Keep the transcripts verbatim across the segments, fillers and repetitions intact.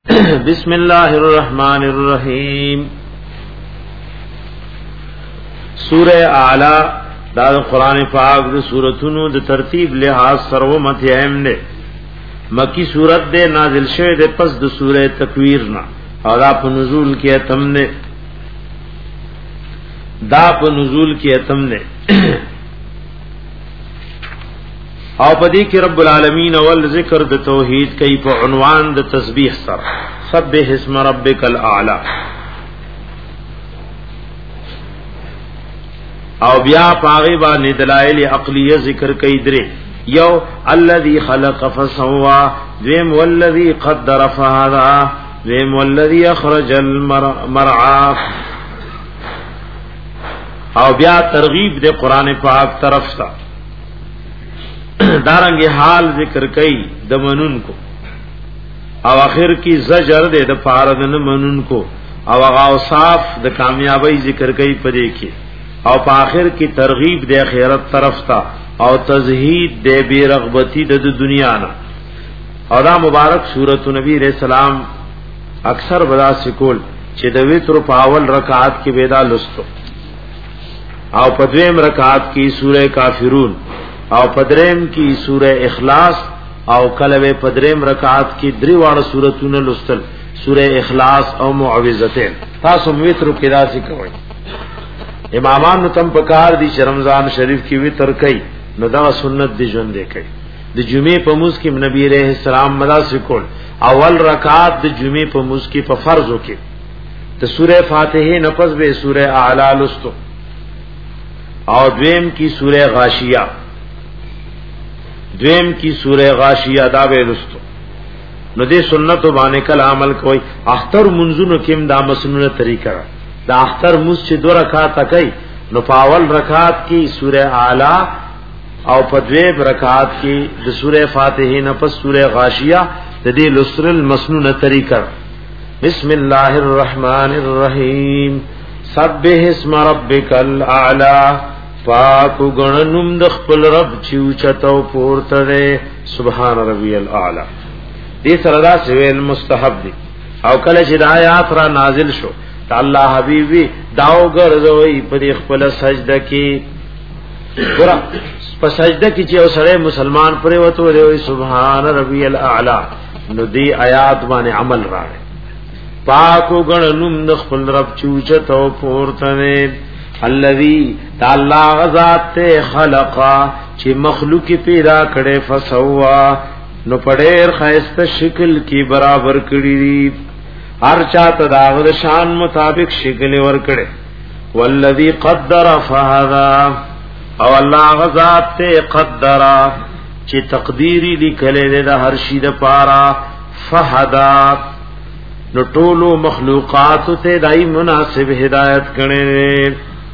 بسم الله الرحمن الرحیم. سورہ اعلی دا قرآن پاک د سورتونو د ترتیب لحاظ سرو متهم نے مکی سورت دے نازل شوه د پس د سورہ تکویر نا او دا په نزول کې اتم نے دا په نزول کې اتم نے او پدې کې رب العالمین اول ذکر د توحید کوي په عنوان د تسبیح سره سبح اسم ربک الاعلى او بیا پاغي باندې دلائل عقلیه ذکر کوي درې یو الذي خلق فسوا ذم والذي قدر فهدى ذم والذي اخرج المرعى او بیا ترغیب د قران پاک طرف تا دارنګ حال ذکر کئی د منون کو او اخر کی زجر دے د پاردن منون کو او اوصاف د کامیابی ذکر کئی پدې کې او په اخر کی ترغیب د آخرت طرف تا او تزهید د بی رغبتی د دنیا نه او دا مبارک سورۃ نبی رسول سلام اکثر بدا سکول چې د وتر په اول رکعات کې ودا لستو او په دویم رکعات کې سورہ کافرون او پدریم کی سورہ اخلاص او کلوے پدریم رکعات کی دریوار سورتون لستل سورہ اخلاص او معوذتین تاسو وتر کې راځي کوي امامان تم پکار دي چې رمضان شریف کی وتر کوي نو دا سنت دی ژوند دی کوي د جمعې په موږ کې نبی عليه السلام مدا سکول اول رکعات د جمعې په موږ کې په فرضو کې د سورہ فاتحه نفس به سورہ اعلی لستو او دویم کی سورہ غاشیہ دویم کی سورہ غاشیہ دا به لستو نو دې سنت باندې کل عمل کوي اختر منځونو کې دا مسنونه طریقہ دا اختر مس چې دو رکعات کوي نو پاول رکعات کی سورہ اعلی او په دویم رکعات کی د سورہ فاتحه نه پس سورہ غاشیہ د دې لسر المسنونه طریقہ بسم الله الرحمن الرحیم سبح اسم ربک الاعلى پاک غننم د خپل رب چې اوچتو پورته ده سبحان ربی الاعلى دې سره دا سویل مستحب دي او کله چې د آیات را نازل شو ته الله حبیبي داو ګرځوي په خپل سجده کې ګور په سجده کې چې اوسره مسلمان پرې وته وي سبحان ربی الاعلى نو دې آیات باندې عمل راغی پاک غننم د خپل رب چې اوچتو پورته ده الذي تعالی غذات ته خلقا چې مخلوق پیدا کړي فسوا نو پډېر خیسته شکل کی برابر کړی دي هر چاته داغه شان مطابق شکل ور کړي والذي قدر فهذا او الله غذات ته قدر چې تقديري لیکلې ده هر شي د پارا فهذا نو ټولو مخلوقات ته دای مناسب هدایت کړي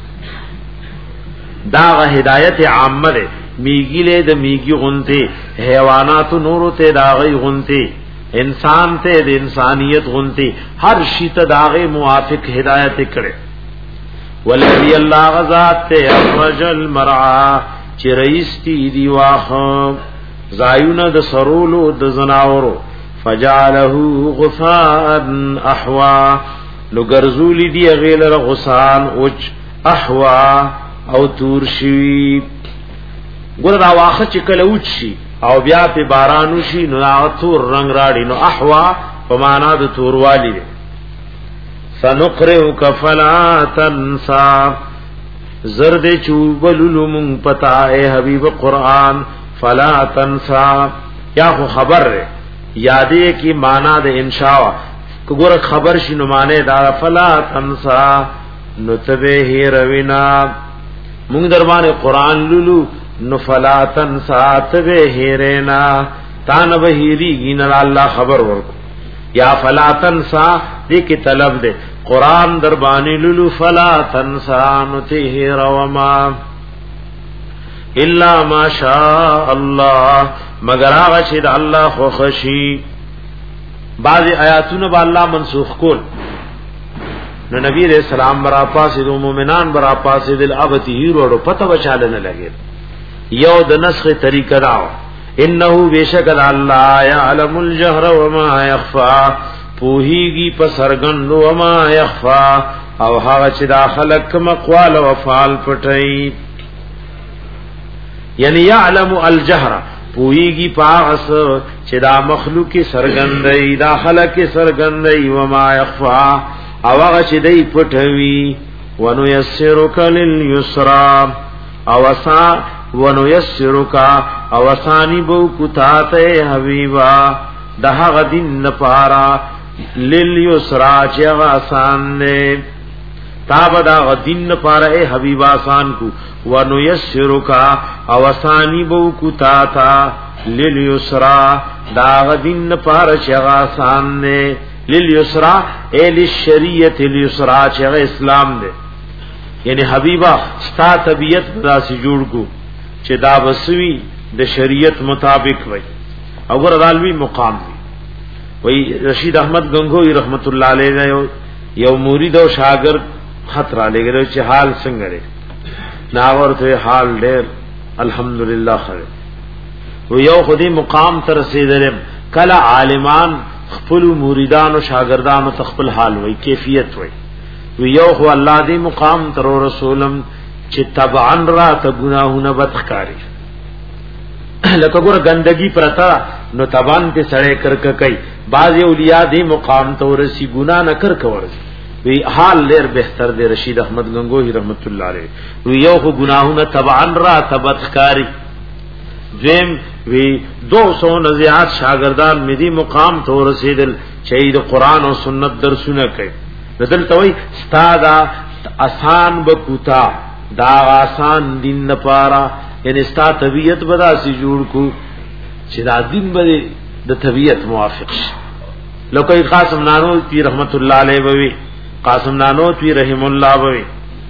دا هدایت عامه ده میګی له د میګي غونته حیوانات نورو ته داغي غونته انسان ته د انسانیت غونته هر شي ته داغه موافق هدایت کړي ولذي الله غذات ته اخرج المرعى چې رئیس تی دی واخه زایونه د سرولو د زناورو فجعله غفاء احوا لو ګرزول دی غیلر غسان اوچ احوا او تور شي ګور دا واخه چې کله اوچ شي او بیا په بارانو شي نو تور رنگ راړي نو احوا په معنا د تور والی سنقرئک فلا تنسى زرد چوبلل من پتا اے حبیب قرآن فلا تنسى یا خو خبر رہے یادې کی معنا د انشاء ګور خبر شي نو معنی دا فلا تنسى نو تبه هیروینا مونږ دربانې قران لولو نو فلا تنسى تبه هیرینا تان بهیری نه الله خبر ورکو یا فلا تنسى دې کی طلب دے قران دربانې لولو فلا تنسى نو ته هیروما الا ما شاء الله مگر هغه چې د الله خو خشي بعض آیاتونه به الله منسوخ کول نو نبی علیہ السلام برا پاسې د مومنان برا پاسې د ابتی هیرو پته بچاله نه لګي یو د نسخ طریقه دا انه بیشک الله يعلم الجهر وما يخفى پوهیږي په سرګند او ما يخفا او هغه چې داخله کوم اقوال او افعال پټي یعنی يعلم الجهر پوهیږي پاس چې دا مخلوق سرګندې داخله کې سرګندې و ما يخفا او هغه چې دی پټوي ونيسرك لليسرا او اسا ونيسرك او اسانی بو کوته حبیبا دهغه دین نپارا لليسرا چې آسان نه تاب دا دین نپارا اے حبیبا آسان کو ونيسرك او اسانی بو کوتا تا لليسرا دا دین نپارا چې آسان نه لليسرا اے للشریعت اليسرا چې اسلام دے یعنی حبیبا ستا طبیعت بدا سی جوړ کو چې دا بسوی د شریعت مطابق وای او ګور دالوی مقام وی وی رشید احمد گنگوی رحمت الله علیه یو یو مرید او شاګرد خط را لګره چې حال څنګه لري ناور ته حال ډېر الحمدلله خیر و یو خودی مقام تر رسیدلم کله عالمان خپل مریدان او شاګردان تخپل حال وای کیفیت وای و یو خو الله دې مقام تر رسولم چې تبعا را ته گناهونه بدخکاری لکه ګور گندگی پرتا نو تبان ته سړی کرک کوي بعض اولیاء دې مقام ته ورسی ګنا نه کر کور وی حال لیر بهتر دې رشید احمد گنگوہی رحمت الله علیه و یو خو گناهونه تبعا را ته بدخکاری دیم وی دو سو نزیات شاگردان مدی مقام ته رسیدل شهید قرآن او سنت درسونه کوي بدل توي استاد آسان بکوتا دا آسان دین نپارا یعنی استا طبیعت بدا سی جوړ کو چې دا دین به د طبیعت موافق شي لکه قاسم نانوتوی رحمت الله علیه وی قاسم نانوتوی رحم الله وی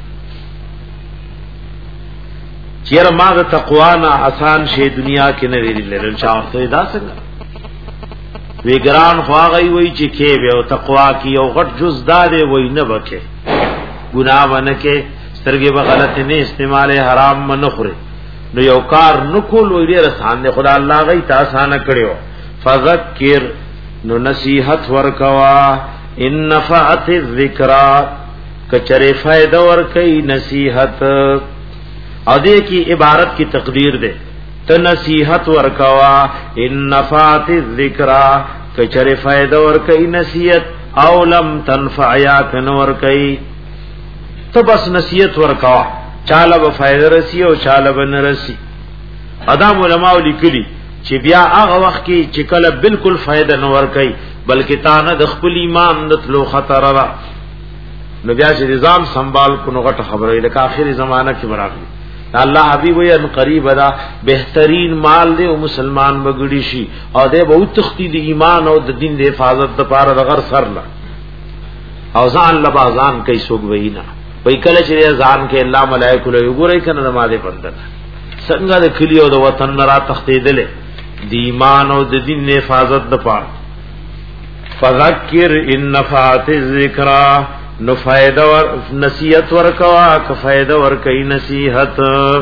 چیر ما د تقوا نه آسان شی دنیا کې نه ویل لرل چاته دا څنګه وی ګران خواغی وی چې کې به او تقوا کی او غټ جز دار وی نه وکه ګناه ونکه سترګې به غلط نه استعمال حرام نه خوري نو یو کار نکول وی ډیر آسان دی خدای الله غي تاسو نه کړیو فذکر نو نصیحت ورکوا ان نفعت الذکرى کچره فائدہ ورکئی نصیحت او دې کی عبارت کی تقدیر دے ته نصیحت ورکوا ان نفعت الذکرى کچره فائدہ ورکئی نصیحت او لم تنفع یا کنور کئی تو بس نصیحت ورکوا چاله به فائدہ رسی او چاله به نرسی ادم علماء لیکلی چې بیا هغه وخت کې چې کله بالکل فائدہ نور کئی بلکې تا نه د خپل ایمان دتلو خطر را نو بیا چې نظام سنبال کو نو غټ خبره ده اخري زمانہ کې براغلی الله حبیب یې ان قریب دا بهترین مال دی او مسلمان بغړی شي او دې به تختی د ایمان او د دین د حفاظت لپاره د غر سر لا او ځان لبازان کوي سوګ وینا وای کله چې ځان کې الله ملائکه له وګورای کنه نماز بندل څنګه د کلی او د وطن را تختیدل د ایمان او د دین د حفاظت لپاره فذکر ان نفعت الذکرى نو فائدہ ور نصیحت ورکوا ک فائدہ ور کای نصیحت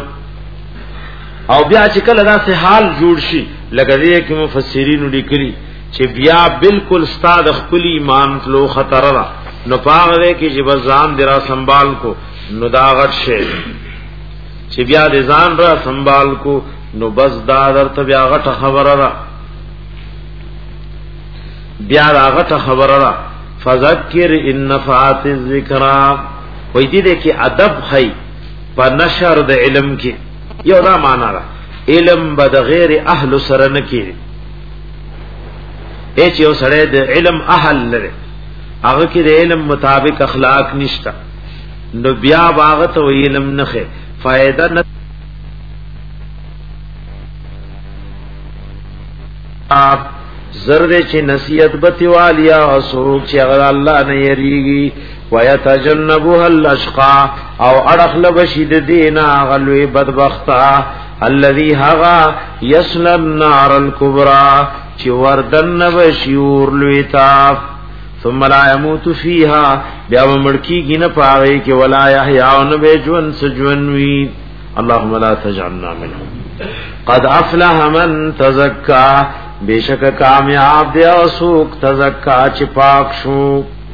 او بیا چې کله دا سه حال جوړ شي لکه دې کې مفسرین لیکلي چې بیا بالکل استاد خپل ایمان لو خطر را نو پاغه کې چې بزام درا سنبال کو نو دا غټ شي چې بیا دې ځان را سنبال کو نو بس دا درته بیا غټ خبره را بیا دا غټ خبره را فذکر ان نفعت الذکرى وای دې کې ادب خی په نشر د علم کې یو دا معنا را علم بد غیر اهل سره نه کې اې چې یو سره د علم اهل لري هغه کې د علم مطابق اخلاق نشتا نو بیا باغ ته علم نه خې فائدہ نه زرد چې نصیحت بتی والیا او سوق چې هغه الله نه یریږي ويتجنبها الاشقى او اڑخل بشید دینا غلوی بدبختا الذي هغا يصل النار الكبرى چې وردن بشیور لویتا ثم لا يموت فيها بیا مړکی گینه پاوي کې ولا يحيى او نه بجون سجون وی اللهم لا تجعلنا منهم قد افلح من تزكى بیشک کامیاب دی او سوک تزکا چی پاک شو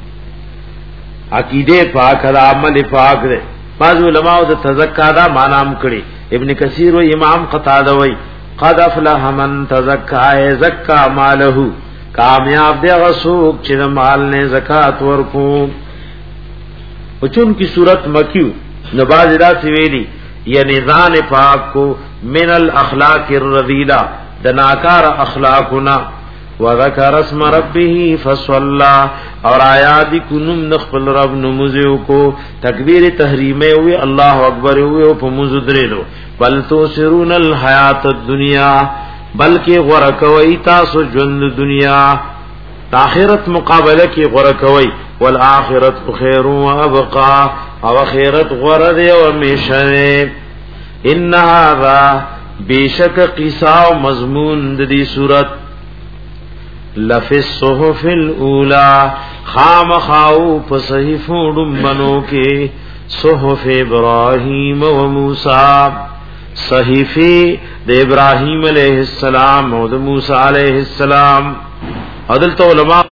عقیده پاک دا عمل پاک دے بعض علماء دا تزکا دا مانام کری ابن کثیر و امام قتادہ وی قد افلح من تزکا اے زکا مالہو کامیاب دے غسوک چی دا مال نے زکاة ورکو وچون کی صورت مکیو نباز دا سویلی یعنی ذان پاک کو من الاخلاق الرذیلہ دناکار اخلاقنا وذکر اسم ربه فصلى اور آیات کنم نخبل رب نمزیو کو تکبیر تحریمے ہوئے اللہ اکبر ہوئے او پا مزدرینو بل توسرون الحیات الدنیا بلکہ غرقوئی تاسو جند دنیا تاخرت مقابلہ کی غرقوئی والآخرت خیر و ابقا او خیرت غرد و میشنے ان هذا بیشک قصہ و مضمون دی صورت لفی الصحف الاولا خام خاو پسحفو ڈمبنو کے صحف ابراہیم و موسیٰ صحیفی دے ابراہیم علیہ السلام و دے موسیٰ علیہ السلام عدلت علماء